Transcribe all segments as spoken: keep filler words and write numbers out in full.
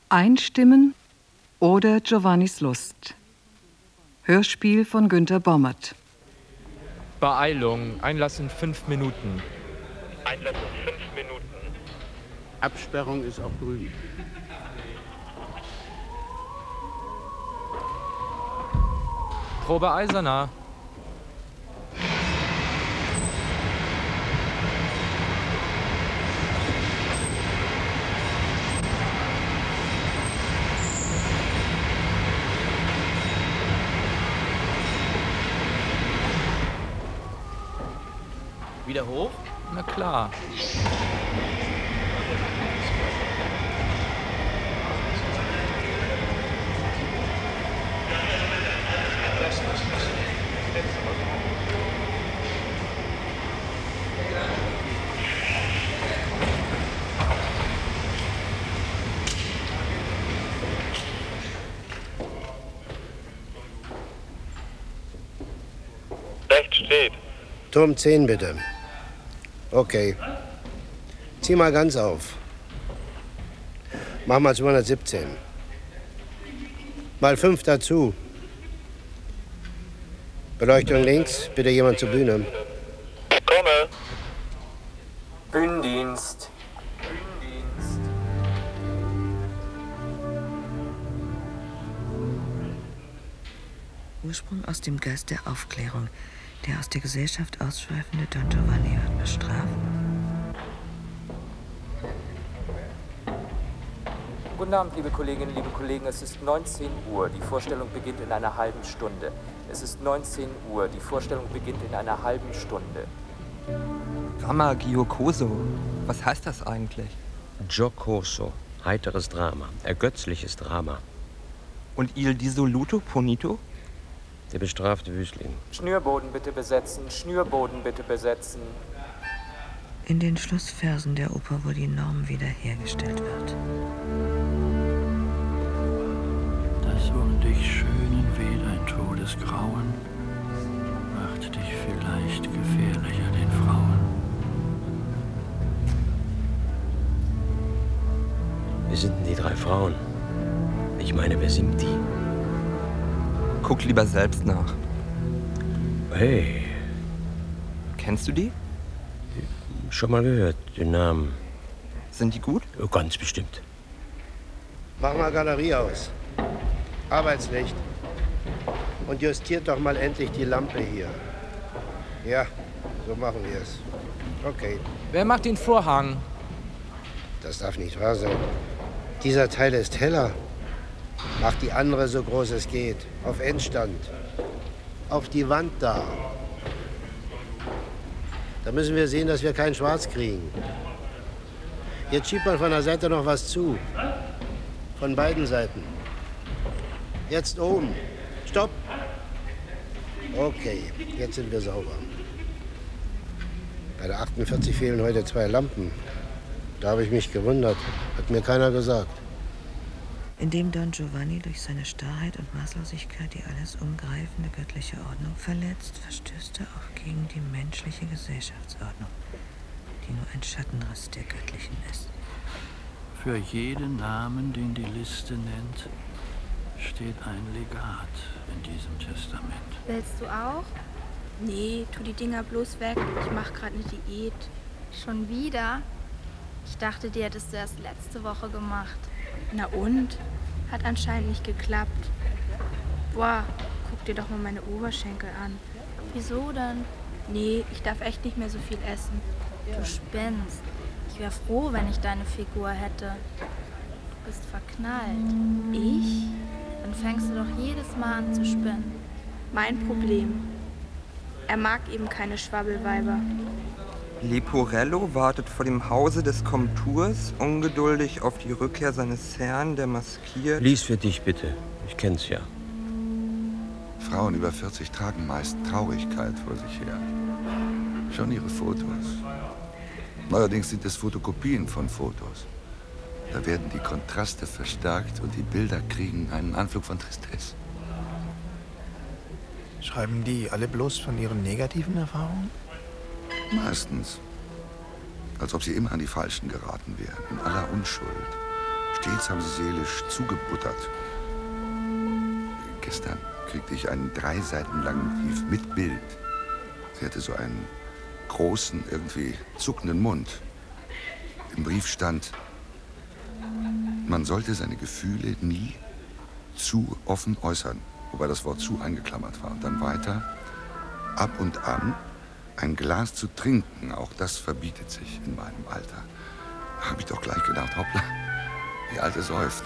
Einstimmen oder Giovannis Lust. Hörspiel von Günter Bommert. Beeilung, Einlass in fünf Minuten. Einlass in fünf Minuten. Absperrung ist auch drüben. Probe Eiserner. Wieder hoch? Na klar. Rechts steht. Turm zehn, bitte. Okay. Zieh mal ganz auf. Mach mal zweihundertsiebzehn. Mal fünf dazu. Beleuchtung links. Bitte jemand zur Bühne. Komme. Bühnendienst. Bühnendienst. Ursprung aus dem Geist der Aufklärung. Der aus der Gesellschaft ausschweifende Don Giovanni wird bestraft. Guten Abend, liebe Kolleginnen, liebe Kollegen. Es ist neunzehn Uhr. Die Vorstellung beginnt in einer halben Stunde. Es ist neunzehn Uhr. Die Vorstellung beginnt in einer halben Stunde. Drama Giocoso. Was heißt das eigentlich? Giocoso. Heiteres Drama. Ergötzliches Drama. Und Il Dissoluto Punito? Der bestrafte Wüstling. Schnürboden bitte besetzen. Schnürboden bitte besetzen. In den Schlussversen der Oper, wo die Norm wiederhergestellt wird. Das um dich schönen weht ein Todesgrauen, macht dich vielleicht gefährlicher den Frauen. Wer sind denn die drei Frauen? Ich meine, wer sind die? Guck lieber selbst nach. Hey. Kennst du die? Schon mal gehört, den Namen. Sind die gut? Oh, ganz bestimmt. Mach mal Galerie aus. Arbeitslicht. Und justiert doch mal endlich die Lampe hier. Ja, so machen wir es. Okay. Wer macht den Vorhang? Das darf nicht wahr sein. Dieser Teil ist heller. Mach die andere so groß es geht. Auf Endstand. Auf die Wand da. Da müssen wir sehen, dass wir kein Schwarz kriegen. Jetzt schiebt man von der Seite noch was zu. Von beiden Seiten. Jetzt oben. Stopp. Okay, jetzt sind wir sauber. Bei der achtundvierzig fehlen heute zwei Lampen. Da habe ich mich gewundert. Hat mir keiner gesagt. Indem Don Giovanni durch seine Starrheit und Maßlosigkeit die alles umgreifende göttliche Ordnung verletzt, verstößt er auch gegen die menschliche Gesellschaftsordnung, die nur ein Schattenriss der göttlichen ist. Für jeden Namen, den die Liste nennt, steht ein Legat in diesem Testament. Willst du auch? Nee, tu die Dinger bloß weg. Ich mach grad eine Diät. Schon wieder? Ich dachte, die hättest du erst letzte Woche gemacht. Na und? Hat anscheinend nicht geklappt. Boah, guck dir doch mal meine Oberschenkel an. Wieso denn? Nee, ich darf echt nicht mehr so viel essen. Du spinnst. Ich wäre froh, wenn ich deine Figur hätte. Du bist verknallt. Ich? Dann fängst du doch jedes Mal an zu spinnen. Mein Problem. Er mag eben keine Schwabbelweiber. Leporello wartet vor dem Hause des Komturs, ungeduldig auf die Rückkehr seines Herrn, der maskiert... Lies für dich bitte. Ich kenn's ja. Frauen über vierzig tragen meist Traurigkeit vor sich her. Schon ihre Fotos. Neuerdings sind es Fotokopien von Fotos. Da werden die Kontraste verstärkt und die Bilder kriegen einen Anflug von Tristesse. Schreiben die alle bloß von ihren negativen Erfahrungen? Meistens. Als ob sie immer an die Falschen geraten wären, in aller Unschuld. Stets haben sie seelisch zugebuttert. Gestern kriegte ich einen drei Seiten langen Brief mit Bild. Sie hatte so einen großen, irgendwie zuckenden Mund. Im Brief stand, man sollte seine Gefühle nie zu offen äußern, wobei das Wort zu eingeklammert war. Und dann weiter, ab und an ein Glas zu trinken, auch das verbietet sich in meinem Alter. Da habe ich doch gleich gedacht, hoppla, die Alte säuft.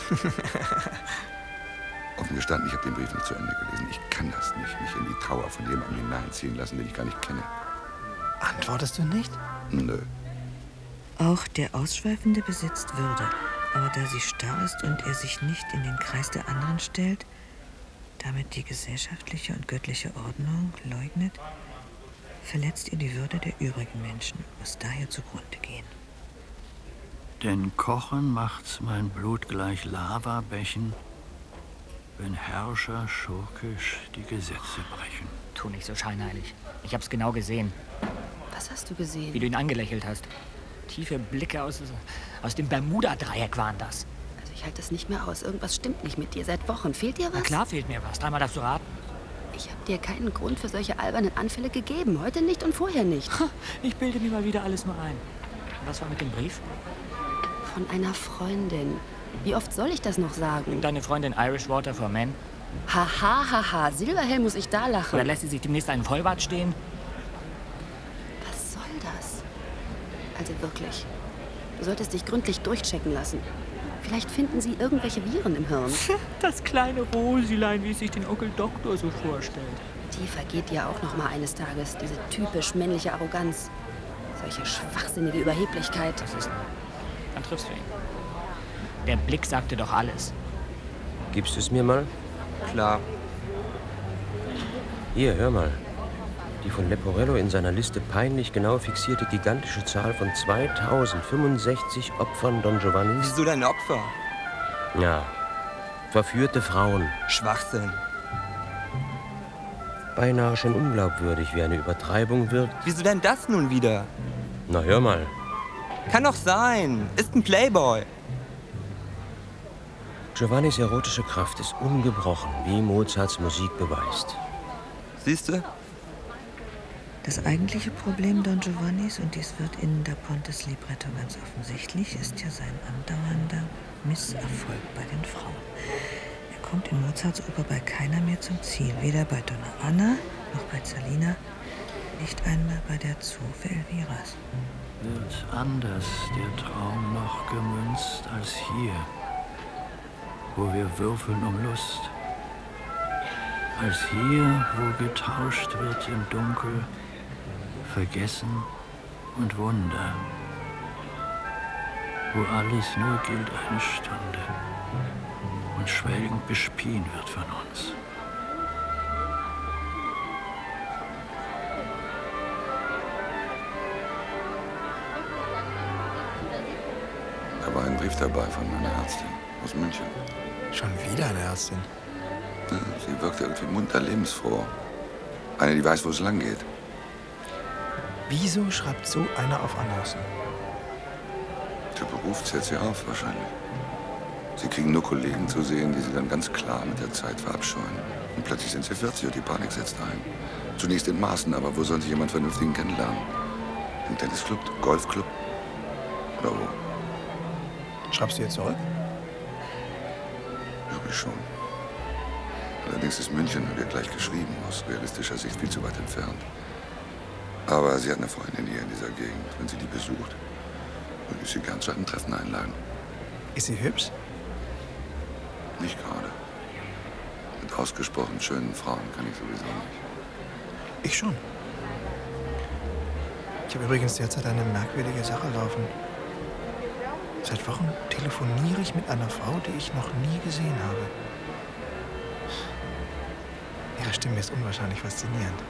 Offen gestanden, ich habe den Brief nicht zu Ende gelesen. Ich kann das nicht, mich in die Trauer von jemandem hineinziehen lassen, den ich gar nicht kenne. Antwortest du nicht? Nö. Auch der Ausschweifende besitzt Würde. Aber da sie starr ist und er sich nicht in den Kreis der anderen stellt, damit die gesellschaftliche und göttliche Ordnung leugnet, verletzt ihr die Würde der übrigen Menschen, muss daher zugrunde gehen. Denn Kochen macht mein Blut gleich Lavabächen, wenn Herrscher schurkisch die Gesetze brechen. Tu nicht so scheinheilig. Ich hab's genau gesehen. Was hast du gesehen? Wie du ihn angelächelt hast. Tiefe Blicke aus, aus dem Bermuda-Dreieck waren das. Also ich halte das nicht mehr aus. Irgendwas stimmt nicht mit dir. Seit Wochen. Fehlt dir was? Na klar fehlt mir was. Dreimal darfst du raten. Ich habe dir keinen Grund für solche albernen Anfälle gegeben. Heute nicht und vorher nicht. Ich bilde mir mal wieder alles nur ein. Und was war mit dem Brief? Von einer Freundin. Wie oft soll ich das noch sagen? Deine Freundin Irish Water for Men? Haha, haha. Silberhell muss ich da lachen. Oder lässt sie sich demnächst einen Vollbart stehen? Was soll das? Also wirklich. Du solltest dich gründlich durchchecken lassen. Vielleicht finden sie irgendwelche Viren im Hirn. Das kleine Rosilein, wie es sich den Onkel Doktor so vorstellt. Die vergeht ja auch noch mal eines Tages. Diese typisch männliche Arroganz. Solche schwachsinnige Überheblichkeit. Das ist... Dann triffst du ihn. Der Blick sagte doch alles. Gibst du es mir mal? Klar. Hier, hör mal. Die von Leporello in seiner Liste peinlich genau fixierte gigantische Zahl von zweitausendfünfundsechzig Opfern Don Giovannis. Wieso dein Opfer? Ja, verführte Frauen. Schwachsinn. Beinahe schon unglaubwürdig, wie eine Übertreibung wirkt. Wieso denn das nun wieder? Na, hör mal. Kann doch sein. Ist ein Playboy. Giovannis erotische Kraft ist ungebrochen, wie Mozarts Musik beweist. Siehst du? Das eigentliche Problem Don Giovannis, und dies wird in Da Pontes Libretto ganz offensichtlich, ist ja sein andauernder Misserfolg bei den Frauen. Er kommt in Mozarts Oper bei keiner mehr zum Ziel, weder bei Donna Anna noch bei Zerlina, nicht einmal bei der Zofe Elviras. Wird anders der Traum noch gemünzt als hier, wo wir würfeln um Lust, als hier, wo getauscht wird im Dunkel, Vergessen und Wunder, wo alles nur gilt eine Stunde und schwelgend bespien wird von uns. Da war ein Brief dabei von meiner Ärztin aus München. Schon wieder eine Ärztin? Ja, sie wirkte irgendwie munter lebensfroh. Eine, die weiß, wo es lang geht. Wieso schreibt so einer auf Annoncen? Der Beruf zählt sie auf, wahrscheinlich. Sie kriegen nur Kollegen zu sehen, die sie dann ganz klar mit der Zeit verabscheuen. Und plötzlich sind sie vierzig und die Panik setzt ein. Zunächst in Maßen, aber wo soll sich jemand Vernünftigen kennenlernen? Im Tennisclub, Golfclub? Oder wo? Schreibst du jetzt zurück? Glaube ich schon. Allerdings ist München, wie gleich geschrieben, aus realistischer Sicht viel zu weit entfernt. Aber sie hat eine Freundin hier in dieser Gegend. Wenn sie die besucht, würde ich sie gern zu einem Treffen einladen. Ist sie hübsch? Nicht gerade. Mit ausgesprochen schönen Frauen kann ich sowieso nicht. Ich schon. Ich habe übrigens derzeit eine merkwürdige Sache laufen. Seit Wochen telefoniere ich mit einer Frau, die ich noch nie gesehen habe. Ihre Stimme ist unwahrscheinlich faszinierend.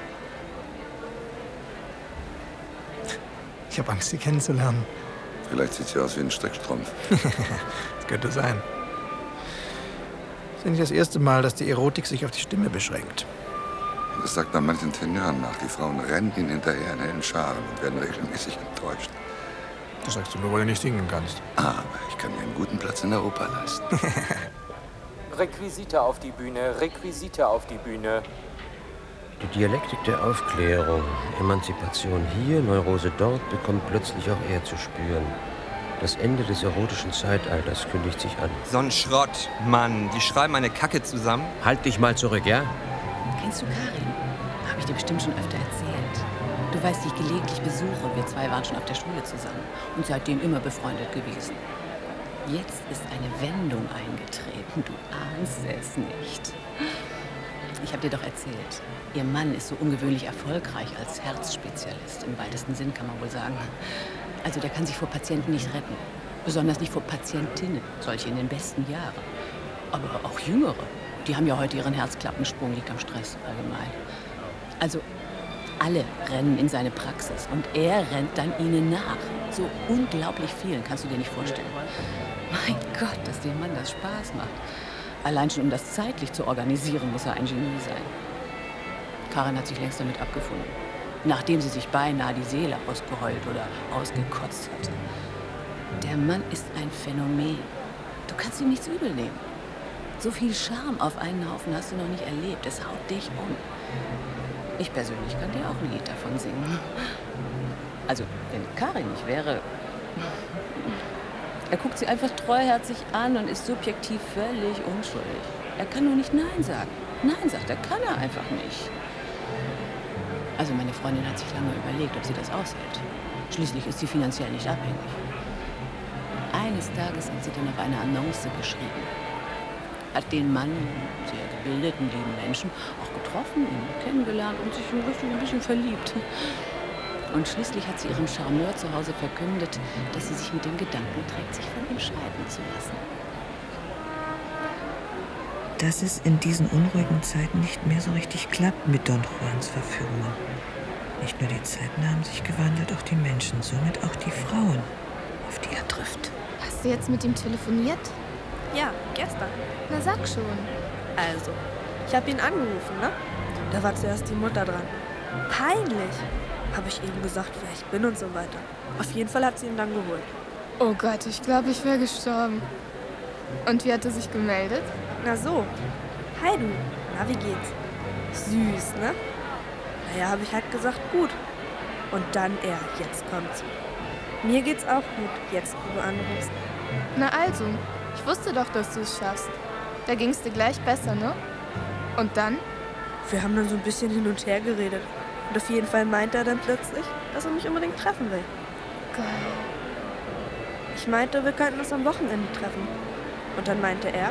Ich habe Angst, sie kennenzulernen. Vielleicht sieht sie aus wie ein Strickstrumpf. Das könnte sein. Das ist ja nicht das erste Mal, dass die Erotik sich auf die Stimme beschränkt. Das sagt man manchen Tenören nach. Die Frauen rennen ihnen hinterher in hellen Scharen und werden regelmäßig enttäuscht. Das sagst du nur, weil du nicht singen kannst. Aber ich kann mir einen guten Platz in der Oper leisten. Requisite auf die Bühne, Requisite auf die Bühne. Die Dialektik der Aufklärung, Emanzipation hier, Neurose dort, bekommt plötzlich auch er zu spüren. Das Ende des erotischen Zeitalters kündigt sich an. So ein Schrott, Mann. Die schreiben eine Kacke zusammen. Halt dich mal zurück, ja? Kennst du Karin? Habe ich dir bestimmt schon öfter erzählt. Du weißt, die ich gelegentlich besuche. Wir zwei waren schon auf der Schule zusammen und seitdem immer befreundet gewesen. Jetzt ist eine Wendung eingetreten. Du ahnst es nicht. Ich habe dir doch erzählt, ihr Mann ist so ungewöhnlich erfolgreich als Herzspezialist. Im weitesten Sinn kann man wohl sagen. Also der kann sich vor Patienten nicht retten. Besonders nicht vor Patientinnen, solche in den besten Jahren. Aber auch Jüngere. Die haben ja heute ihren Herzklappensprung, liegt am Stress allgemein. Also alle rennen in seine Praxis und er rennt dann ihnen nach. So unglaublich vielen, kannst du dir nicht vorstellen. Mein Gott, dass dem Mann das Spaß macht. Allein schon, um das zeitlich zu organisieren, muss er ein Genie sein. Karin hat sich längst damit abgefunden, nachdem sie sich beinahe die Seele ausgeheult oder ausgekotzt hatte. Der Mann ist ein Phänomen. Du kannst ihm nichts übel nehmen. So viel Charme auf einen Haufen hast du noch nicht erlebt. Es haut dich um. Ich persönlich kann dir auch ein Lied davon singen. Also, wenn Karin nicht wäre... Er guckt sie einfach treuherzig an und ist subjektiv völlig unschuldig. Er kann nur nicht Nein sagen. Nein, sagt er, kann er einfach nicht. Also meine Freundin hat sich lange überlegt, ob sie das aushält. Schließlich ist sie finanziell nicht abhängig. Eines Tages hat sie dann auf eine Annonce geschrieben. Hat den Mann, sehr gebildeten, lieben Menschen, auch getroffen, ihn kennengelernt und sich richtig ein bisschen verliebt. Und schließlich hat sie ihrem Charmeur zu Hause verkündet, dass sie sich mit dem Gedanken trägt, sich von ihm scheiden zu lassen. Dass es in diesen unruhigen Zeiten nicht mehr so richtig klappt mit Don Juans Verführungen. Nicht nur die Zeiten haben sich gewandelt, auch die Menschen, somit auch die Frauen, auf die er trifft. Hast du jetzt mit ihm telefoniert? Ja, gestern. Na, sag schon. Also, ich habe ihn angerufen, ne? Da war zuerst die Mutter dran. Peinlich. Habe ich eben gesagt, wer ich bin und so weiter. Auf jeden Fall hat sie ihn dann geholt. Oh Gott, ich glaube, ich wäre gestorben. Und wie hat er sich gemeldet? Na so. Hi du. Na, wie geht's? Süß, ne? Naja, habe ich halt gesagt, gut. Und dann er. Jetzt kommt's. Mir geht's auch gut, jetzt wo du anrufst. Na also, ich wusste doch, dass du es schaffst. Da ging's dir gleich besser, ne? Und dann? Wir haben dann so ein bisschen hin und her geredet. Und auf jeden Fall meinte er dann plötzlich, dass er mich unbedingt treffen will. Geil. Ich meinte, wir könnten uns am Wochenende treffen. Und dann meinte er,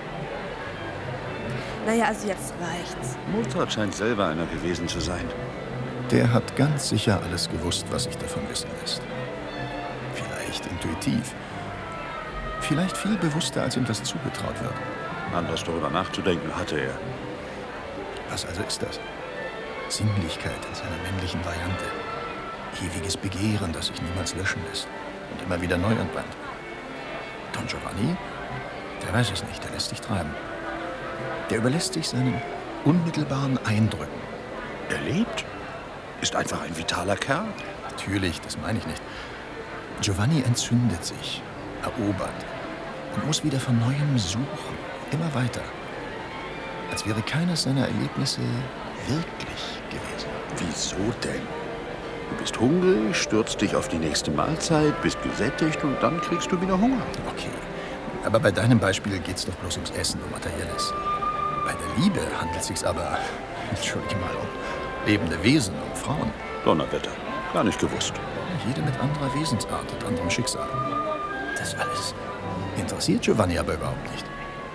naja, also jetzt reicht's. Mozart scheint selber einer gewesen zu sein. Der hat ganz sicher alles gewusst, was sich davon wissen lässt. Vielleicht intuitiv. Vielleicht viel bewusster, als ihm das zugetraut wird. Anders darüber nachzudenken hatte er. Was also ist das? Sinnlichkeit in seiner männlichen Variante. Ewiges Begehren, das sich niemals löschen lässt und immer wieder neu entbrennt. Don Giovanni? Der weiß es nicht, der lässt sich treiben. Der überlässt sich seinen unmittelbaren Eindrücken. Er lebt, ist einfach ein vitaler Kerl. Natürlich, das meine ich nicht. Giovanni entzündet sich, erobert und muss wieder von Neuem suchen, immer weiter. Als wäre keines seiner Erlebnisse wirklich gewesen. Wieso denn? Du bist hungrig, stürzt dich auf die nächste Mahlzeit, bist gesättigt und dann kriegst du wieder Hunger. Okay, aber bei deinem Beispiel geht's doch bloß ums Essen, um Materielles. Bei der Liebe handelt es sich aber, entschuldige mal, um lebende Wesen, um Frauen. Donnerwetter, gar nicht gewusst. Jede mit anderer Wesensart und anderem Schicksal. Das alles interessiert Giovanni aber überhaupt nicht.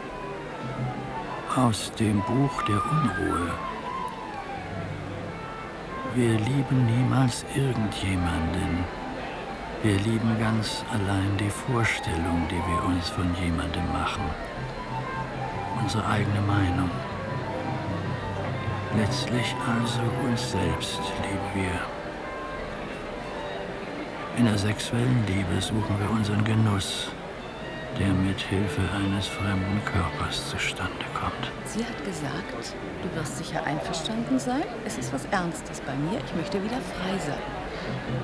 Aus dem Buch der Unruhe. Wir lieben niemals irgendjemanden. Wir lieben ganz allein die Vorstellung, die wir uns von jemandem machen. Unsere eigene Meinung. Letztlich also uns selbst lieben wir. In der sexuellen Liebe suchen wir unseren Genuss, der mit Hilfe eines fremden Körpers zustande kommt. Sie hat gesagt, du wirst sicher einverstanden sein. Es ist was Ernstes bei mir. Ich möchte wieder frei sein.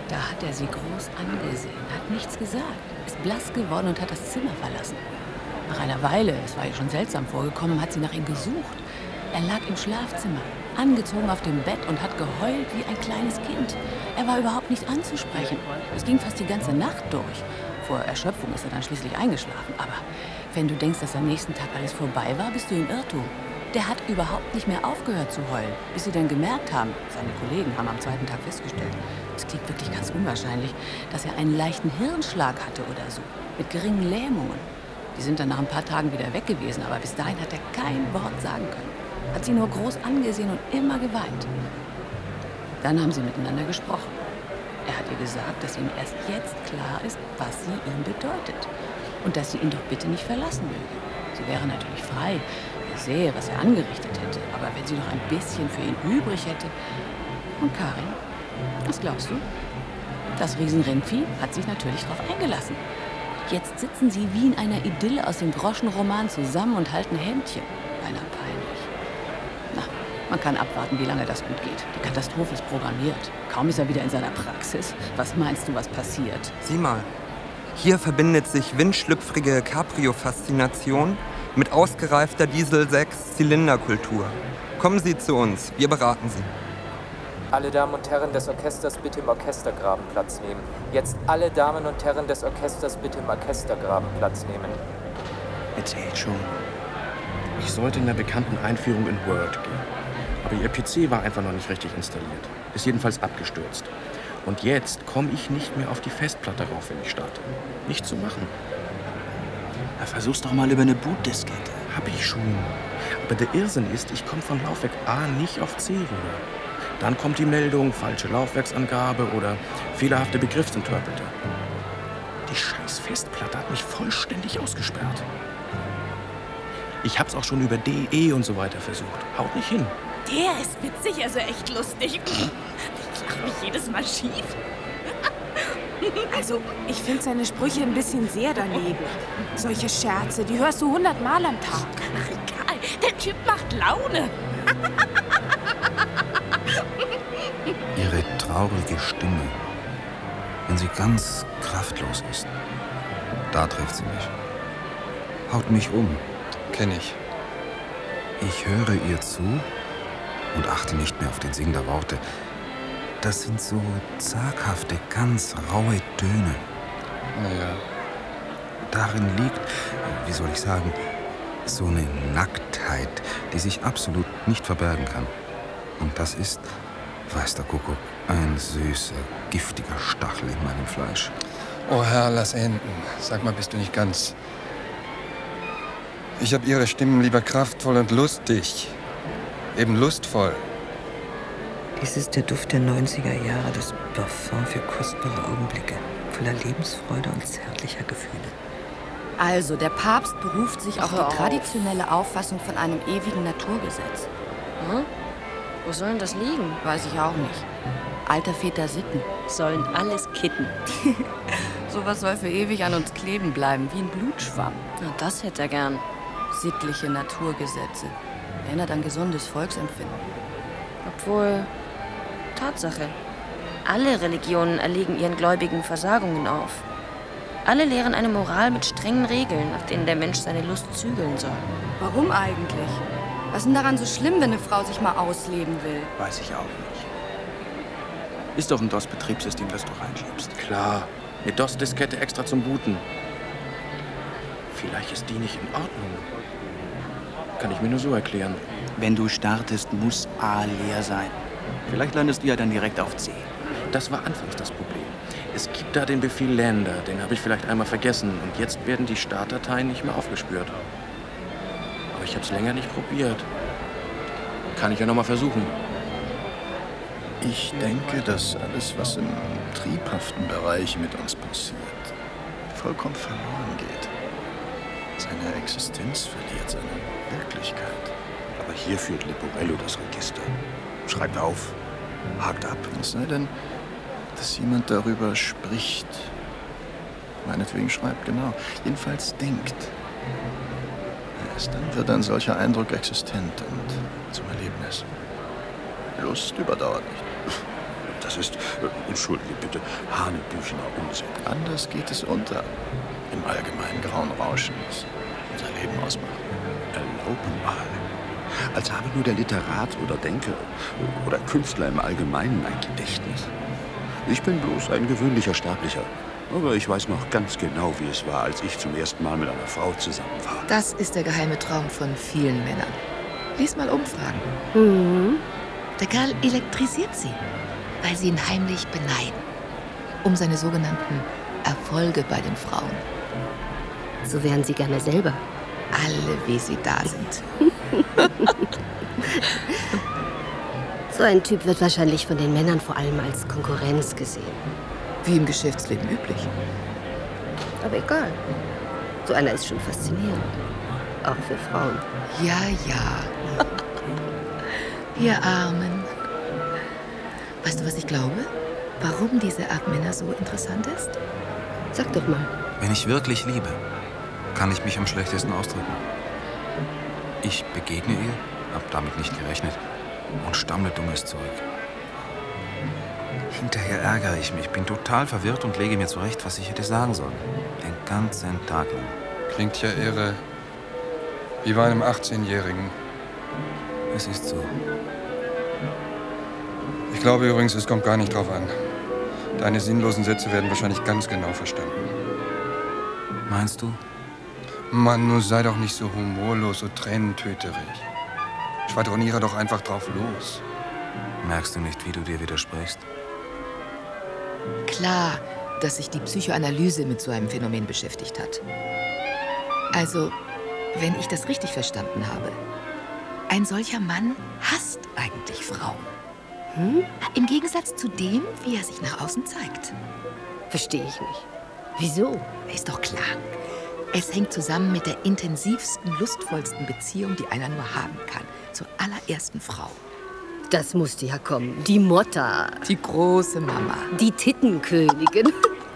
Da hat er sie groß angesehen, hat nichts gesagt, ist blass geworden und hat das Zimmer verlassen. Nach einer Weile, es war ihr schon seltsam vorgekommen, hat sie nach ihm gesucht. Er lag im Schlafzimmer, angezogen auf dem Bett und hat geheult wie ein kleines Kind. Er war überhaupt nicht anzusprechen. Es ging fast die ganze Nacht durch. Vor Erschöpfung ist er dann schließlich eingeschlafen. Aber wenn du denkst, dass am nächsten Tag alles vorbei war, bist du im Irrtum. Der hat überhaupt nicht mehr aufgehört zu heulen, bis sie dann gemerkt haben, seine Kollegen haben am zweiten Tag festgestellt, es klingt wirklich ganz unwahrscheinlich, dass er einen leichten Hirnschlag hatte oder so, mit geringen Lähmungen. Die sind dann nach ein paar Tagen wieder weg gewesen, aber bis dahin hat er kein Wort sagen können. Hat sie nur groß angesehen und immer geweint. Dann haben sie miteinander gesprochen. Er hat ihr gesagt, dass ihm erst jetzt klar ist, was sie ihm bedeutet. Und dass sie ihn doch bitte nicht verlassen möge. Sie wäre natürlich frei. Er sehe, was er angerichtet hätte. Aber wenn sie noch ein bisschen für ihn übrig hätte. Und Karin, was glaubst du? Das Riesenrindvieh hat sich natürlich darauf eingelassen. Jetzt sitzen sie wie in einer Idylle aus dem Groschenroman zusammen und halten Händchen. Beinahe peinlich. Na, man kann abwarten, wie lange das gut geht. Die Katastrophe ist programmiert. Kaum ist er wieder in seiner Praxis. Was meinst du, was passiert? Sieh mal. Hier verbindet sich windschlüpfrige Cabrio-Faszination mit ausgereifter Diesel-sechs-Zylinder-Kultur. Kommen Sie zu uns, wir beraten Sie. Alle Damen und Herren des Orchesters bitte im Orchestergraben Platz nehmen. Jetzt alle Damen und Herren des Orchesters bitte im Orchestergraben Platz nehmen. Erzählt schon. Ich sollte in der bekannten Einführung in Word gehen. Aber Ihr P C war einfach noch nicht richtig installiert. Ist jedenfalls abgestürzt. Und jetzt komme ich nicht mehr auf die Festplatte rauf, wenn ich starte. Nicht zu machen. Na, versuch's doch mal über eine Bootdiskette. Hab ich schon. Aber der Irrsinn ist, ich komme von Laufwerk A nicht auf C rüber. Dann kommt die Meldung, falsche Laufwerksangabe oder fehlerhafte Begriffsinterpreter. Die scheiß Festplatte hat mich vollständig ausgesperrt. Ich hab's auch schon über D E und so weiter versucht. Haut nicht hin. Der ist witzig, also echt lustig. Ich lach mich jedes Mal schief. Also, ich finde seine Sprüche ein bisschen sehr daneben. Solche Scherze, die hörst du hundertmal am Tag. Ach, egal. Der Typ macht Laune. Ihre traurige Stimme, wenn sie ganz kraftlos ist, da trifft sie mich. Haut mich um. Kenn ich. Ich höre ihr zu und achte nicht mehr auf den Sinn der Worte. Das sind so zaghafte, ganz raue Töne. Naja. Darin liegt, wie soll ich sagen, so eine Nacktheit, die sich absolut nicht verbergen kann. Und das ist, weiß der Kuckuck, ein süßer, giftiger Stachel in meinem Fleisch. Oh Herr, lass enden. Sag mal, bist du nicht ganz... Ich hab Ihre Stimmen lieber kraftvoll und lustig. Eben lustvoll. Dies ist der Duft der neunziger Jahre, das Parfum für kostbare Augenblicke, voller Lebensfreude und zärtlicher Gefühle. Also, der Papst beruft sich auf Hör die auf. traditionelle Auffassung von einem ewigen Naturgesetz. Hm? Wo soll denn das liegen? Weiß ich auch nicht. Alter Väter Sitten. Sollen alles kitten. Sowas soll für ewig an uns kleben bleiben, wie ein Blutschwamm. Na, das hätte er gern. Sittliche Naturgesetze. Erinnert an gesundes Volksempfinden. Obwohl, Tatsache. Alle Religionen erlegen ihren Gläubigen Versagungen auf. Alle lehren eine Moral mit strengen Regeln, nach denen der Mensch seine Lust zügeln soll. Warum eigentlich? Was ist denn daran so schlimm, wenn eine Frau sich mal ausleben will? Weiß ich auch nicht. Ist doch ein DOS-Betriebssystem, das du reinschiebst. Klar, eine DOS-Diskette extra zum Booten. Vielleicht ist die nicht in Ordnung. Kann ich mir nur so erklären. Wenn du startest, muss A leer sein. Vielleicht landest du ja dann direkt auf C. Das war anfangs das Problem. Es gibt da den Befehl Lander, den habe ich vielleicht einmal vergessen. Und jetzt werden die Startdateien nicht mehr aufgespürt. Aber ich habe es länger nicht probiert. Kann ich ja noch mal versuchen. Ich denke, dass alles, was im triebhaften Bereich mit uns passiert, vollkommen verloren geht. Seine Existenz verliert seine Wirklichkeit. Aber hier führt Leporello das Register. Schreibt auf, hakt ab. Es sei denn, dass jemand darüber spricht. Meinetwegen schreibt, genau. Jedenfalls denkt. Erst dann wird ein solcher Eindruck existent und zum Erlebnis. Lust überdauert nicht. Das ist, äh, entschuldige bitte, hanebüchener Unsinn. Anders geht es unter. Im allgemeinen grauen Rauschen, das unser Leben ausmacht. Erlauben mal. Als habe nur der Literat oder Denker oder Künstler im Allgemeinen ein Gedächtnis. Ich bin bloß ein gewöhnlicher Sterblicher. Aber ich weiß noch ganz genau, wie es war, als ich zum ersten Mal mit einer Frau zusammen war. Das ist der geheime Traum von vielen Männern. Lies mal umfragen. Mhm. Der Kerl elektrisiert sie, weil sie ihn heimlich beneiden. Um seine sogenannten Erfolge bei den Frauen. So wären sie gerne selber. Alle, wie sie da sind. So ein Typ wird wahrscheinlich von den Männern vor allem als Konkurrenz gesehen. Wie im Geschäftsleben üblich. Aber egal. So einer ist schon faszinierend. Auch für Frauen. Ja, ja. Ihr Armen. Weißt du, was ich glaube? Warum diese Art Männer so interessant ist? Sag doch mal. Wenn ich wirklich liebe, kann ich mich am schlechtesten ausdrücken. Ich begegne ihr, hab damit nicht gerechnet und stammle Dummes zurück. Hinterher ärgere ich mich, bin total verwirrt und lege mir zurecht, was ich hätte sagen sollen. Den ganzen Tag lang. Klingt ja irre. Wie bei einem achtzehnjährigen. Es ist so. Ich glaube übrigens, es kommt gar nicht drauf an. Deine sinnlosen Sätze werden wahrscheinlich ganz genau verstanden. Meinst du? Mann, nur sei doch nicht so humorlos, so tränentöterig. Schwadroniere doch einfach drauf los. Merkst du nicht, wie du dir widersprichst? Klar, dass sich die Psychoanalyse mit so einem Phänomen beschäftigt hat. Also, wenn ich das richtig verstanden habe, ein solcher Mann hasst eigentlich Frauen. Hm? Im Gegensatz zu dem, wie er sich nach außen zeigt. Verstehe ich nicht. Wieso? Ist doch klar. Es hängt zusammen mit der intensivsten, lustvollsten Beziehung, die einer nur haben kann. Zur allerersten Frau. Das musste ja kommen. Die Motta. Die große Mama. Die Tittenkönigin.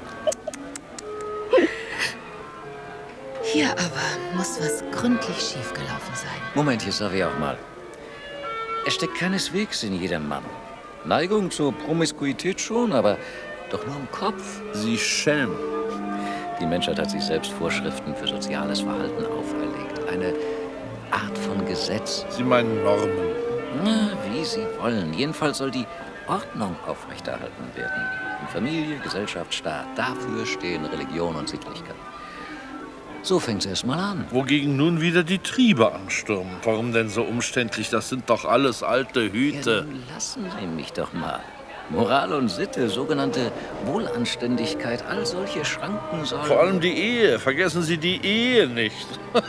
Hier aber muss was gründlich schiefgelaufen sein. Moment, hier sag ich auch mal. Es steckt keineswegs in jedem Mann. Neigung zur Promiskuität schon, aber doch nur im Kopf. Sie Schelm. Die Menschheit hat sich selbst Vorschriften für soziales Verhalten auferlegt. Eine Art von Gesetz. Sie meinen Normen? Na, wie Sie wollen. Jedenfalls soll die Ordnung aufrechterhalten werden. In Familie, Gesellschaft, Staat. Dafür stehen Religion und Sittlichkeit. So fängt's erst mal an. Wogegen nun wieder die Triebe anstürmen. Warum denn so umständlich? Das sind doch alles alte Hüte. Ja, nun lassen Sie mich doch mal. Moral und Sitte, sogenannte Wohlanständigkeit, all solche Schranken sollen... Vor allem die Ehe. Vergessen Sie die Ehe nicht.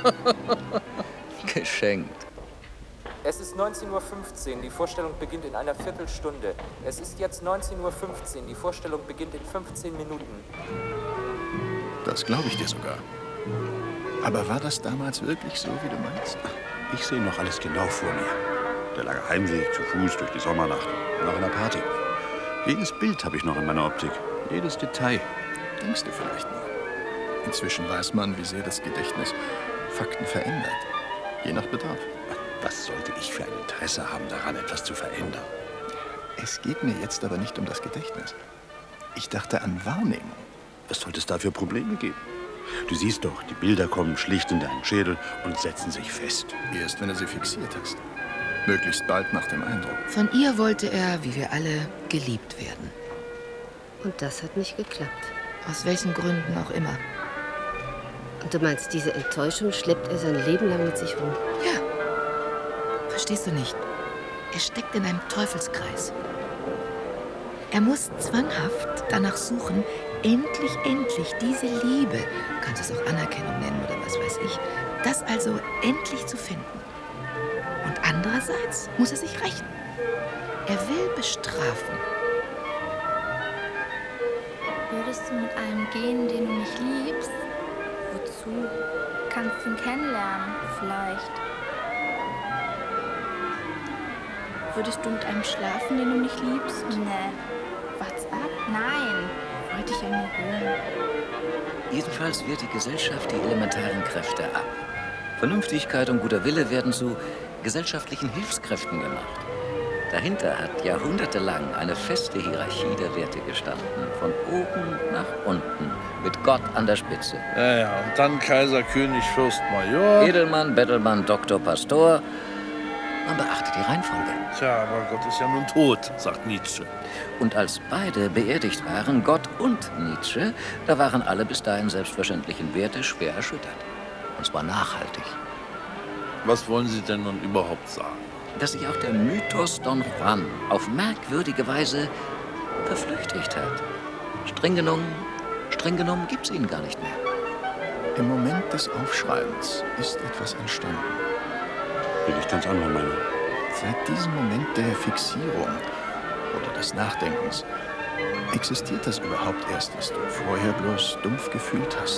Geschenkt. Es ist neunzehn Uhr fünfzehn, die Vorstellung beginnt in einer Viertelstunde. Es ist jetzt neunzehn Uhr fünfzehn, die Vorstellung beginnt in fünfzehn Minuten. Das glaube ich dir sogar. Aber war das damals wirklich so, wie du meinst? Ich sehe noch alles genau vor mir. Der lange Heimweg zu Fuß durch die Sommernacht, nach einer Party. Jedes Bild habe ich noch in meiner Optik. Jedes Detail. Denkst du vielleicht nur. Inzwischen weiß man, wie sehr das Gedächtnis Fakten verändert. Je nach Bedarf. Was sollte ich für ein Interesse haben, daran etwas zu verändern? Es geht mir jetzt aber nicht um das Gedächtnis. Ich dachte an Wahrnehmung. Was sollte es da für Probleme geben? Du siehst doch, die Bilder kommen schlicht in deinen Schädel und setzen sich fest. Erst wenn du sie fixiert hast. Möglichst bald nach dem Eindruck. Von ihr wollte er, wie wir alle, geliebt werden. Und das hat nicht geklappt. Aus welchen Gründen auch immer. Und du meinst, diese Enttäuschung schleppt er sein Leben lang mit sich rum? Ja. Verstehst du nicht? Er steckt in einem Teufelskreis. Er muss zwanghaft danach suchen, endlich, endlich diese Liebe, du kannst es auch Anerkennung nennen oder was weiß ich, das also endlich zu finden. Und andererseits muss er sich rächen. Er will bestrafen. Würdest du mit einem gehen, den du nicht liebst? Wozu? Kannst ihn kennenlernen, vielleicht. Würdest du mit einem schlafen, den du nicht liebst? Nee. What's up? Nein. Wollte ich ja nur hören. Jedenfalls wehrt die Gesellschaft die elementaren Kräfte ab. Vernünftigkeit und guter Wille werden zu gesellschaftlichen Hilfskräften gemacht. Dahinter hat jahrhundertelang eine feste Hierarchie der Werte gestanden. Von oben nach unten, mit Gott an der Spitze. Ja, ja, und dann Kaiser, König, Fürst, Major. Edelmann, Bettelmann, Doktor, Pastor. Man beachtet die Reihenfolge. Tja, aber Gott ist ja nun tot, sagt Nietzsche. Und als beide beerdigt waren, Gott und Nietzsche, da waren alle bis dahin selbstverständlichen Werte schwer erschüttert. Und zwar nachhaltig. Was wollen Sie denn nun überhaupt sagen? Dass sich auch der Mythos Don Juan auf merkwürdige Weise verflüchtigt hat. Streng genommen, streng genommen gibt's ihn gar nicht mehr. Im Moment des Aufschreibens ist etwas entstanden. Bin ich ganz anderer Meinung. Seit diesem Moment der Fixierung oder des Nachdenkens existiert das überhaupt erst, was du vorher bloß dumpf gefühlt hast.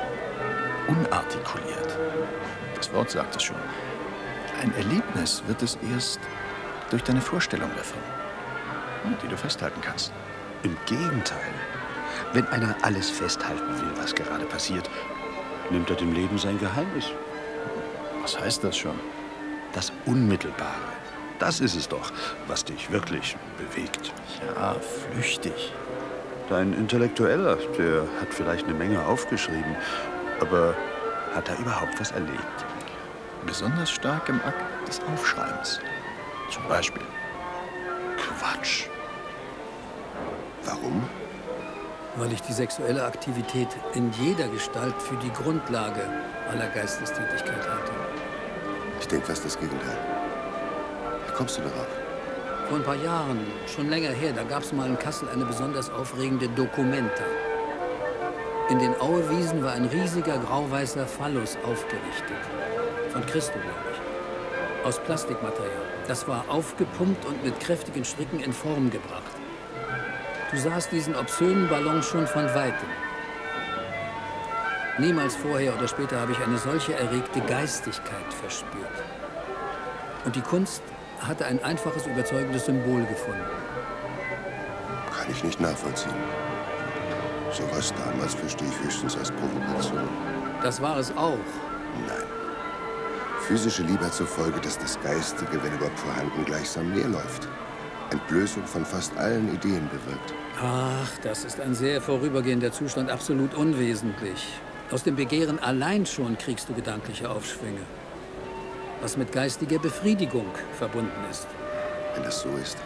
Unartikuliert. Das Wort sagt es schon. Ein Erlebnis wird es erst durch deine Vorstellung davon, die du festhalten kannst. Im Gegenteil. Wenn einer alles festhalten will, was gerade passiert, nimmt er dem Leben sein Geheimnis. Was heißt das schon? Das Unmittelbare. Das ist es doch, was dich wirklich bewegt. Ja, flüchtig. Dein Intellektueller, der hat vielleicht eine Menge aufgeschrieben, aber hat er überhaupt was erlebt? Besonders stark im Akt des Aufschreibens. Zum Beispiel. Quatsch. Warum? Weil ich die sexuelle Aktivität in jeder Gestalt für die Grundlage aller Geistestätigkeit halte. Ich denke fast das Gegenteil. Wie kommst du darauf? Vor ein paar Jahren, schon länger her, da gab es mal in Kassel eine besonders aufregende Dokumenta. In den Auewiesen war ein riesiger grau-weißer Phallus aufgerichtet. Von Christo, glaube ich. Aus Plastikmaterial. Das war aufgepumpt und mit kräftigen Stricken in Form gebracht. Du sahst diesen obszönen Ballon schon von Weitem. Niemals vorher oder später habe ich eine solche erregte Geistigkeit verspürt. Und die Kunst hatte ein einfaches, überzeugendes Symbol gefunden. Kann ich nicht nachvollziehen. Sowas damals verstehe ich höchstens als Provokation. Das war es auch. Nein. Physische Liebe hat zur Folge, dass das Geistige, wenn überhaupt vorhanden, gleichsam leer läuft. Entblößung von fast allen Ideen bewirkt. Ach, das ist ein sehr vorübergehender Zustand, absolut unwesentlich. Aus dem Begehren allein schon kriegst du gedankliche Aufschwünge. Was mit geistiger Befriedigung verbunden ist. Wenn das so ist,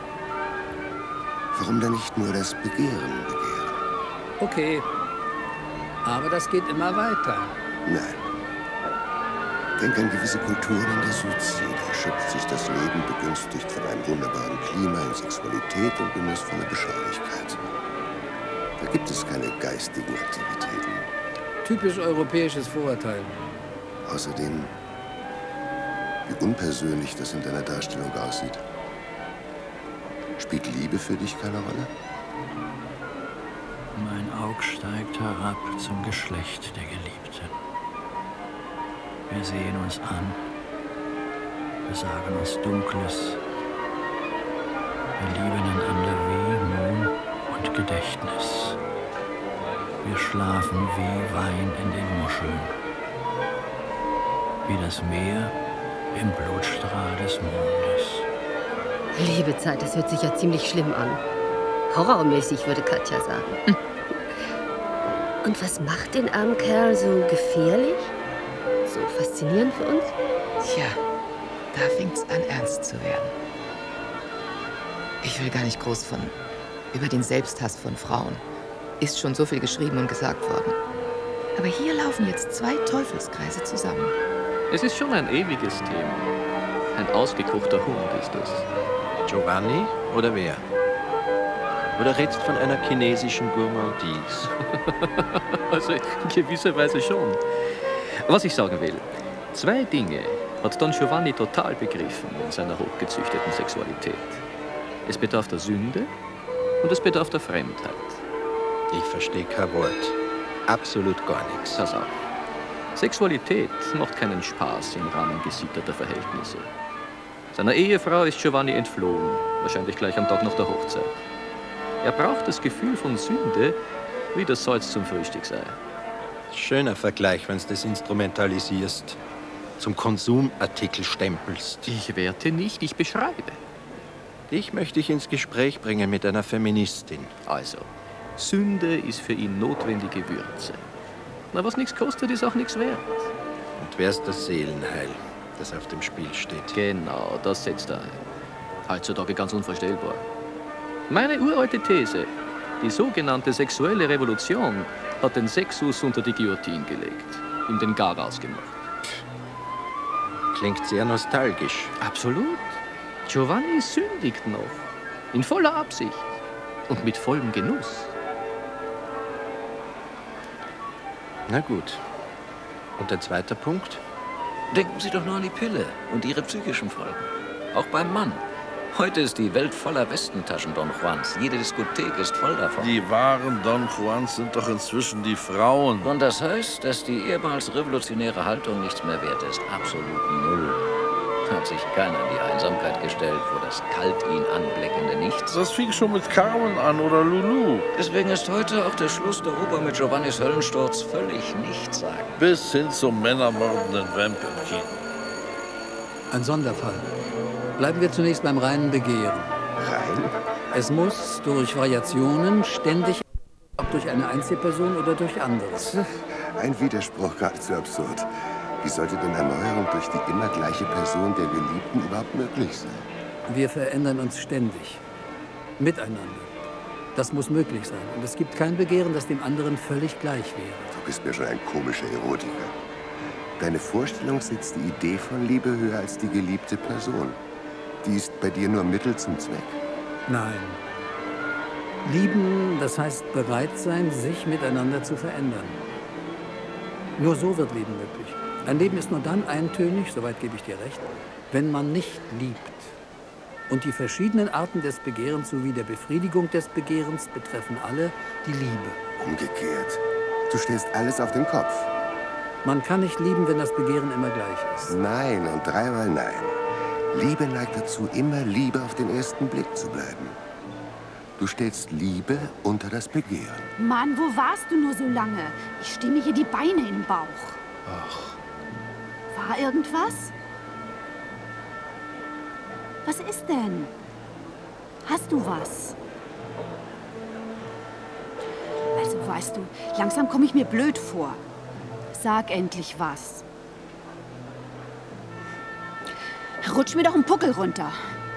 warum dann nicht nur das Begehren begehren? Okay, aber das geht immer weiter. Nein. Denk an gewisse Kulturen in der Südsee. Da schöpft sich das Leben begünstigt von einem wunderbaren Klima in Sexualität und genussvoller Beschaulichkeit. Da gibt es keine geistigen Aktivitäten. Typisch europäisches Vorurteil. Außerdem, wie unpersönlich das in deiner Darstellung aussieht. Spielt Liebe für dich keine Rolle? Mein Aug steigt herab zum Geschlecht der Geliebten. Wir sehen uns an. Wir sagen uns Dunkles. Wir lieben einander wie Mond und Gedächtnis. Wir schlafen wie Wein in den Muscheln. Wie das Meer im Blutstrahl des Mondes. Liebe Zeit, das hört sich ja ziemlich schlimm an. Horrormäßig, würde Katja sagen. Und was macht den armen Kerl so gefährlich? So faszinierend für uns? Tja, da fängt's an, ernst zu werden. Ich will gar nicht groß von über den Selbsthass von Frauen. Ist schon so viel geschrieben und gesagt worden. Aber hier laufen jetzt zwei Teufelskreise zusammen. Es ist schon ein ewiges Thema. Ein ausgekochter Hund ist es. Giovanni oder wer? Oder redest du von einer chinesischen Gourmandise? Also in gewisser Weise schon. Was ich sagen will, zwei Dinge hat Don Giovanni total begriffen in seiner hochgezüchteten Sexualität. Es bedarf der Sünde und es bedarf der Fremdheit. Ich verstehe kein Wort. Absolut gar nichts. Pass auf. Sexualität macht keinen Spaß im Rahmen gesitterter Verhältnisse. Seiner Ehefrau ist Giovanni entflohen, wahrscheinlich gleich am Tag nach der Hochzeit. Er braucht das Gefühl von Sünde, wie das Salz zum Frühstück sei. Schöner Vergleich, wenn du das instrumentalisierst. Zum Konsumartikel stempelst. Ich werte nicht, ich beschreibe. Dich möchte ich ins Gespräch bringen mit einer Feministin. Also, Sünde ist für ihn notwendige Würze. Na, was nichts kostet, ist auch nichts wert. Und wer ist das Seelenheil, das auf dem Spiel steht? Genau, das setzt er ein. Heutzutage ganz unvorstellbar. Meine uralte These, die sogenannte sexuelle Revolution, hat den Sexus unter die Guillotine gelegt, ihm den Garaus gemacht. Klingt sehr nostalgisch. Absolut. Giovanni sündigt noch, in voller Absicht und mit vollem Genuss. Na gut. Und der zweite Punkt? Denken Sie doch nur an die Pille und ihre psychischen Folgen. Auch beim Mann. Heute ist die Welt voller Westentaschen Don Juans. Jede Diskothek ist voll davon. Die wahren Don Juans sind doch inzwischen die Frauen. Und das heißt, dass die ehemals revolutionäre Haltung nichts mehr wert ist. Absolut null. Hat sich keiner in die Einsamkeit gestellt, wo das kalt ihn anblickende Nichts. Das fing schon mit Carmen an oder Lulu. Deswegen ist heute auch der Schluss der Oper mit Giovannis Höllensturz völlig nichtssagend. Bis hin zum männermordenden Vamp im Kino. Ein Sonderfall. Bleiben wir zunächst beim reinen Begehren. Rein? Es muss durch Variationen ständig, ob durch eine Einzelperson oder durch anderes. Ein Widerspruch geradezu absurd. Wie sollte denn Erneuerung durch die immer gleiche Person der Geliebten überhaupt möglich sein? Wir verändern uns ständig. Miteinander. Das muss möglich sein. Und es gibt kein Begehren, das dem anderen völlig gleich wäre. Du bist mir schon ein komischer Erotiker. Deine Vorstellung setzt die Idee von Liebe höher als die geliebte Person. Die ist bei dir nur Mittel zum Zweck. Nein. Lieben, das heißt bereit sein, sich miteinander zu verändern. Nur so wird Leben möglich. Ein Leben ist nur dann eintönig, soweit gebe ich dir recht, wenn man nicht liebt. Und die verschiedenen Arten des Begehrens sowie der Befriedigung des Begehrens betreffen alle die Liebe. Umgekehrt. Du stellst alles auf den Kopf. Man kann nicht lieben, wenn das Begehren immer gleich ist. Nein und dreimal nein. Liebe neigt dazu, immer Liebe auf den ersten Blick zu bleiben. Du stellst Liebe unter das Begehren. Mann, wo warst du nur so lange? Ich stehe mir hier die Beine im Bauch. Ach. War irgendwas? Was ist denn? Hast du was? Also, weißt du, langsam komme ich mir blöd vor. Sag endlich was. Rutsch mir doch einen Puckel runter.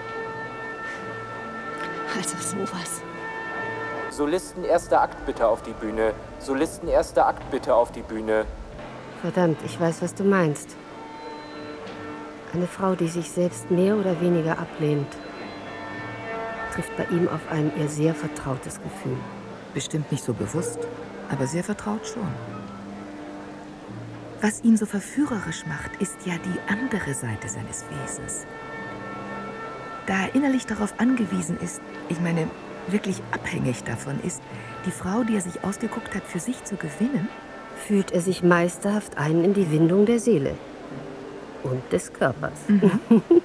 Also sowas. Solisten erster Akt bitte auf die Bühne. Solisten erster Akt bitte auf die Bühne. Verdammt, ich weiß, was du meinst. Eine Frau, die sich selbst mehr oder weniger ablehnt, trifft bei ihm auf ein ihr sehr vertrautes Gefühl. Bestimmt nicht so bewusst, aber sehr vertraut schon. Was ihn so verführerisch macht, ist ja die andere Seite seines Wesens. Da er innerlich darauf angewiesen ist, ich meine, wirklich abhängig davon ist, die Frau, die er sich ausgeguckt hat, für sich zu gewinnen, fühlt er sich meisterhaft ein in die Windung der Seele und des Körpers. Mhm.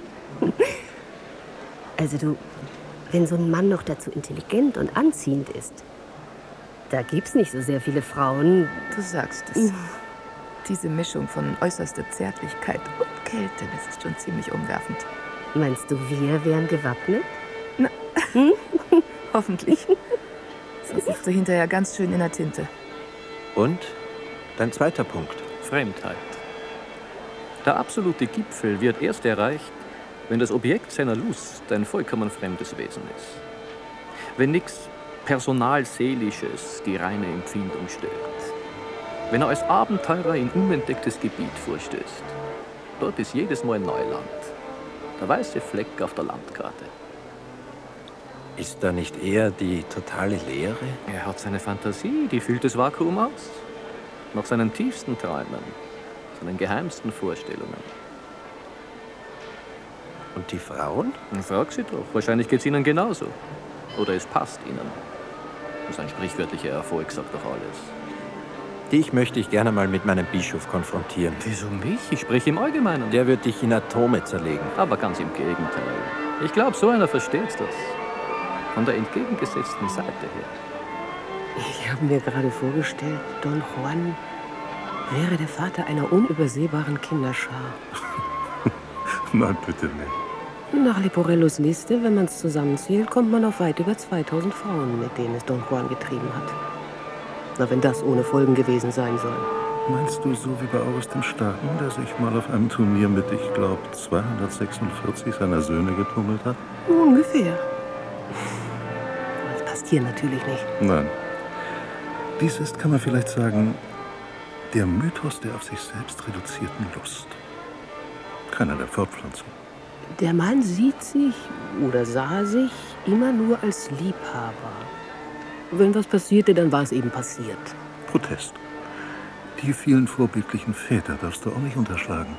Also du, wenn so ein Mann noch dazu intelligent und anziehend ist, da gibt's nicht so sehr viele Frauen. Du sagst es. Diese Mischung von äußerster Zärtlichkeit und Kälte, das ist schon ziemlich umwerfend. Meinst du, wir wären gewappnet? Na, hm? Hoffentlich. Sonst sitzt du hinterher ganz schön in der Tinte. Und dein zweiter Punkt? Fremdheit. Der absolute Gipfel wird erst erreicht, wenn das Objekt seiner Lust ein vollkommen fremdes Wesen ist. Wenn nichts Personalseelisches die reine Empfindung stört. Wenn er als Abenteurer in unentdecktes Gebiet vorstößt. Dort ist jedes Mal Neuland. Der weiße Fleck auf der Landkarte. Ist da nicht eher die totale Leere? Er hat seine Fantasie, die füllt das Vakuum aus. Nach seinen tiefsten Träumen, seinen geheimsten Vorstellungen. Und die Frauen? Frag sie doch. Wahrscheinlich geht's ihnen genauso. Oder es passt ihnen. Das ist ein sprichwörtlicher Erfolg, sagt doch alles. Dich möchte ich gerne mal mit meinem Bischof konfrontieren. Wieso mich? Ich spreche im Allgemeinen. Der wird dich in Atome zerlegen. Aber ganz im Gegenteil. Ich glaube, so einer versteht das. Von der entgegengesetzten Seite her. Ich habe mir gerade vorgestellt, Don Juan wäre der Vater einer unübersehbaren Kinderschar. Nein, bitte nicht. Nach Leporellos Liste, wenn man es zusammenzählt, kommt man auf weit über zweitausend Frauen, mit denen es Don Juan getrieben hat. Na, wenn das ohne Folgen gewesen sein soll. Meinst du, so wie bei August dem Starken, der sich mal auf einem Turnier mit, ich glaube, zweihundertsechsundvierzig seiner Söhne getummelt hat? Ungefähr. Das passt hier natürlich nicht. Nein. Dies ist, kann man vielleicht sagen, der Mythos der auf sich selbst reduzierten Lust. Keiner der Fortpflanzung. Der Mann sieht sich oder sah sich immer nur als Liebhaber. Wenn was passierte, dann war es eben passiert. Protest. Die vielen vorbildlichen Väter darfst du auch nicht unterschlagen.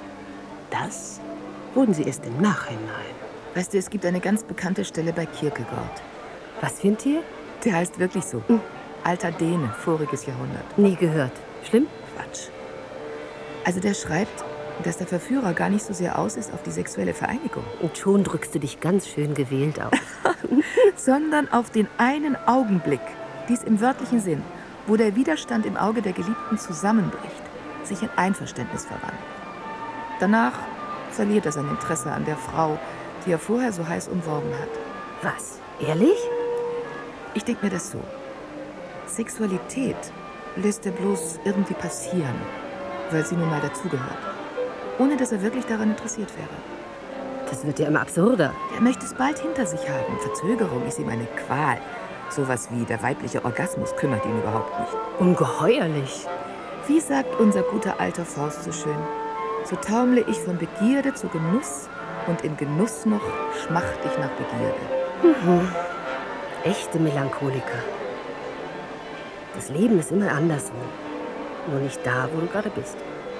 Das wurden sie erst im Nachhinein. Weißt du, es gibt eine ganz bekannte Stelle bei Kierkegaard. Was für ein Tier? Der heißt wirklich so. Hm. Alter Däne, voriges Jahrhundert. Nie gehört. Schlimm? Quatsch. Also der schreibt, dass der Verführer gar nicht so sehr aus ist auf die sexuelle Vereinigung. Und schon drückst du dich ganz schön gewählt aus. Sondern auf den einen Augenblick, dies im wörtlichen Sinn, wo der Widerstand im Auge der Geliebten zusammenbricht, sich in Einverständnis verwandelt. Danach verliert er sein Interesse an der Frau, die er vorher so heiß umworben hat. Was? Ehrlich? Ich denke mir das so. Sexualität lässt er bloß irgendwie passieren, weil sie nun mal dazugehört. Ohne dass er wirklich daran interessiert wäre. Das wird ja immer absurder. Er möchte es bald hinter sich haben. Verzögerung ist ihm eine Qual. Sowas wie der weibliche Orgasmus kümmert ihn überhaupt nicht. Ungeheuerlich. Wie sagt unser guter alter Faust so schön, so taumle ich von Begierde zu Genuss und im Genuss noch schmacht ich nach Begierde. Mhm. Echte Melancholiker. Das Leben ist immer anderswo. Nur nicht da, wo du gerade bist.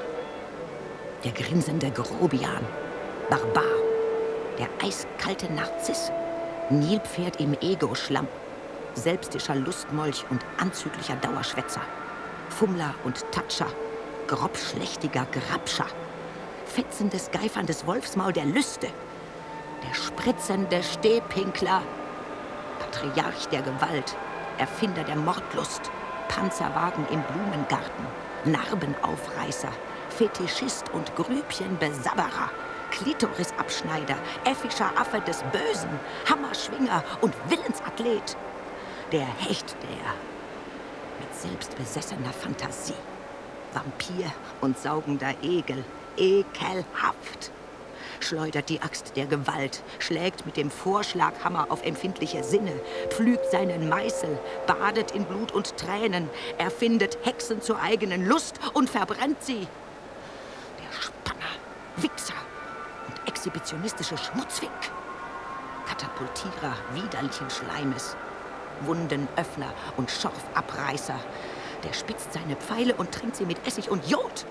Der grinsende Grobian, Barbar, der eiskalte Narziss, Nilpferd im Ego-Schlamm, selbstischer Lustmolch und anzüglicher Dauerschwätzer, Fummler und Tatscher, grobschlächtiger Grabscher, fetzendes, geiferndes Wolfsmaul der Lüste, der spritzende Stehpinkler, Patriarch der Gewalt, Erfinder der Mordlust, Panzerwagen im Blumengarten, Narbenaufreißer, Fetischist und Grübchenbesabberer, Klitorisabschneider, äffischer Affe des Bösen, Hammerschwinger und Willensathlet. Der Hecht der mit selbstbesessener Fantasie, Vampir und saugender Egel, ekelhaft. Schleudert die Axt der Gewalt, schlägt mit dem Vorschlaghammer auf empfindliche Sinne, pflügt seinen Meißel, badet in Blut und Tränen, erfindet Hexen zur eigenen Lust und verbrennt sie. Der Spanner, Wichser und exhibitionistische Schmutzfink, Katapultierer widerlichen Schleimes, Wundenöffner und Schorfabreißer, der spitzt seine Pfeile und trinkt sie mit Essig und Jod.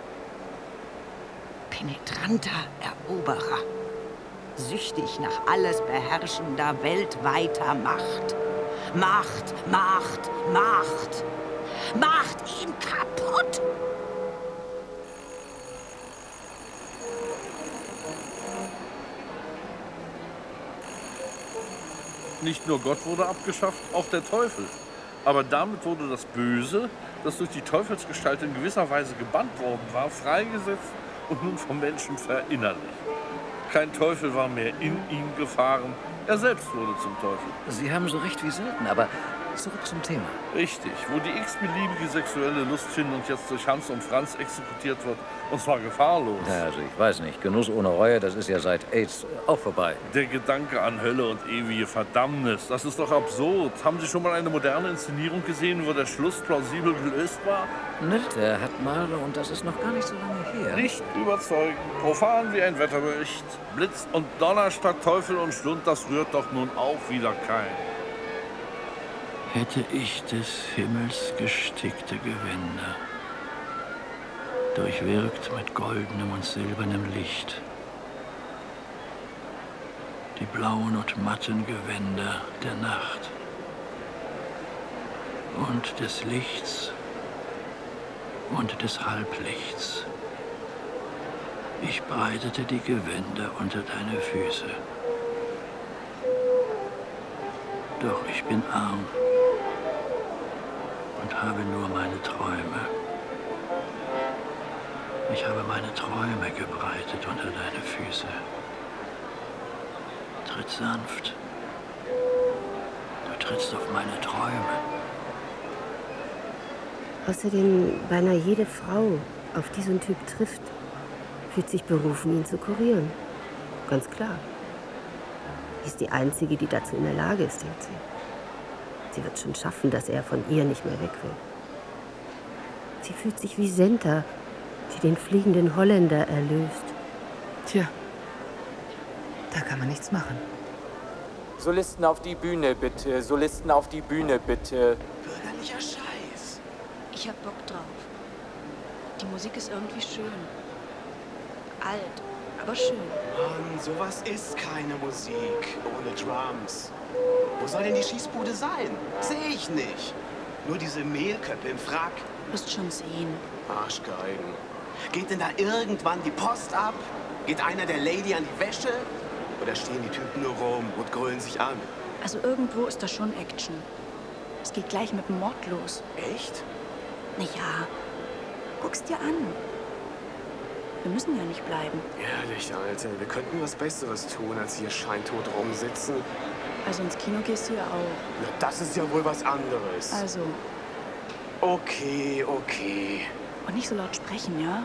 Penetranter Eroberer, süchtig nach alles beherrschender weltweiter Macht. Macht, Macht, Macht, macht ihn kaputt! Nicht nur Gott wurde abgeschafft, auch der Teufel. Aber damit wurde das Böse, das durch die Teufelsgestalt in gewisser Weise gebannt worden war, freigesetzt und nun vom Menschen verinnerlicht. Kein Teufel war mehr in ihn gefahren, er selbst wurde zum Teufel. Sie haben so recht wie selten, aber zurück zum Thema. Richtig, wo die x-beliebige sexuelle Lust hin und jetzt durch Hans und Franz exekutiert wird, und zwar gefahrlos. Ja, also ich weiß nicht, Genuss ohne Reue, das ist ja seit AIDS auch vorbei. Der Gedanke an Hölle und ewige Verdammnis, das ist doch absurd. Haben Sie schon mal eine moderne Inszenierung gesehen, wo der Schluss plausibel gelöst war? Nicht, der hat mal, und das ist noch gar nicht so lange her. Nicht überzeugend, profan wie ein Wetterbericht. Blitz und Donner statt Teufel und Schlund, das rührt doch nun auch wieder kein. Hätte ich des Himmels gestickte Gewänder, durchwirkt mit goldenem und silbernem Licht, die blauen und matten Gewänder der Nacht und des Lichts und des Halblichts. Ich breitete die Gewänder unter deine Füße. Doch ich bin arm und habe nur meine Träume. Ich habe meine Träume gebreitet unter deine Füße. Tritt sanft. Du trittst auf meine Träume. Außerdem, beinahe jede Frau, auf die so ein Typ trifft, fühlt sich berufen, ihn zu kurieren. Ganz klar. Sie ist die Einzige, die dazu in der Lage ist, denkt sie. Sie wird schon schaffen, dass er von ihr nicht mehr weg will. Sie fühlt sich wie Senta, die den fliegenden Holländer erlöst. Tja, da kann man nichts machen. Solisten auf die Bühne, bitte. Solisten auf die Bühne, bitte. Bürgerlicher Scheiß. Ich hab Bock drauf. Die Musik ist irgendwie schön. Alt, aber schön. Mann, sowas ist keine Musik ohne Drums. Wo soll denn die Schießbude sein? Sehe ich nicht. Nur diese Mehlköpfe im Frack. Wirst schon sehen. Arschgeigen. Geht denn da irgendwann die Post ab? Geht einer der Lady an die Wäsche? Oder stehen die Typen nur rum und grölen sich an? Also irgendwo ist da schon Action. Es geht gleich mit dem Mord los. Echt? Na ja, guck's dir an. Wir müssen ja nicht bleiben. Ehrlich, Alter, wir könnten was Besseres tun, als hier scheintot rumsitzen. Also ins Kino gehst du ja auch. Na, das ist ja wohl was anderes. Also. Okay, okay. Und nicht so laut sprechen, ja?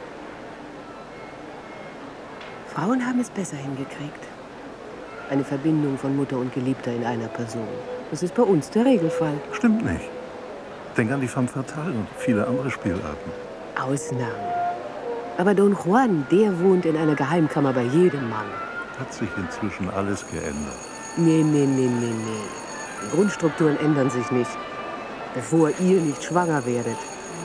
Frauen haben es besser hingekriegt. Eine Verbindung von Mutter und Geliebter in einer Person. Das ist bei uns der Regelfall. Stimmt nicht. Denk an die Femme Fatale und viele andere Spielarten. Ausnahmen. Aber Don Juan, der wohnt in einer Geheimkammer bei jedem Mann. Hat sich inzwischen alles geändert. Nee, nee, nee, nee, nee. Die Grundstrukturen ändern sich nicht. Bevor ihr nicht schwanger werdet.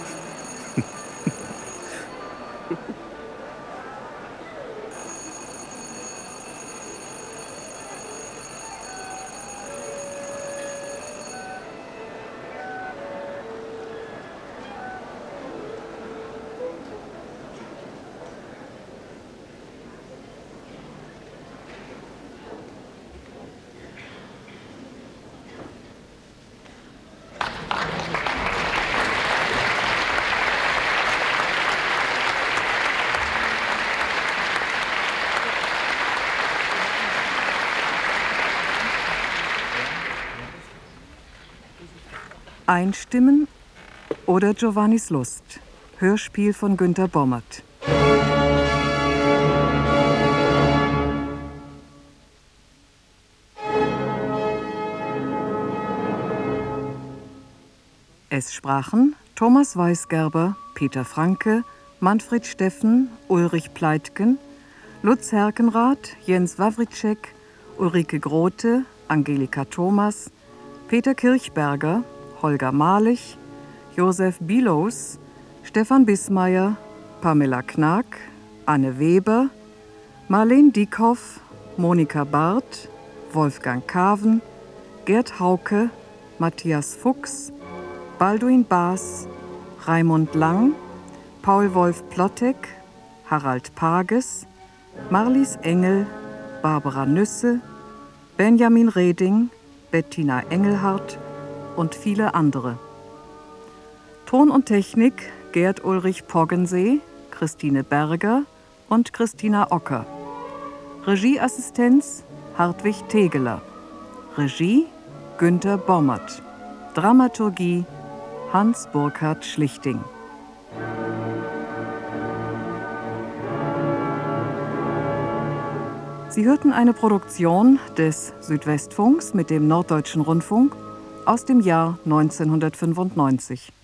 Einstimmen oder Giovannis Lust. Hörspiel von Günter Bommert. Es sprachen Thomas Weisgerber, Peter Franke, Manfred Steffen, Ulrich Pleitgen, Lutz Herkenrath, Jens Wawritschek, Ulrike Grote, Angelika Thomas, Peter Kirchberger, Holger Malich, Josef Bilos, Stefan Bismeier, Pamela Knack, Anne Weber, Marlene Diekhoff, Monika Barth, Wolfgang Kaven, Gerd Hauke, Matthias Fuchs, Balduin Baas, Raimund Lang, Paul Wolf Plottek, Harald Pages, Marlies Engel, Barbara Nüsse, Benjamin Reding, Bettina Engelhardt und viele andere. Ton und Technik Gerd Ulrich Poggensee, Christine Berger und Christina Ocker. Regieassistenz Hartwig Tegeler. Regie Günter Bommert. Dramaturgie Hans-Burkhard Schlichting. Sie hörten eine Produktion des Südwestfunks mit dem Norddeutschen Rundfunk aus dem Jahr neunzehnhundertfünfundneunzig.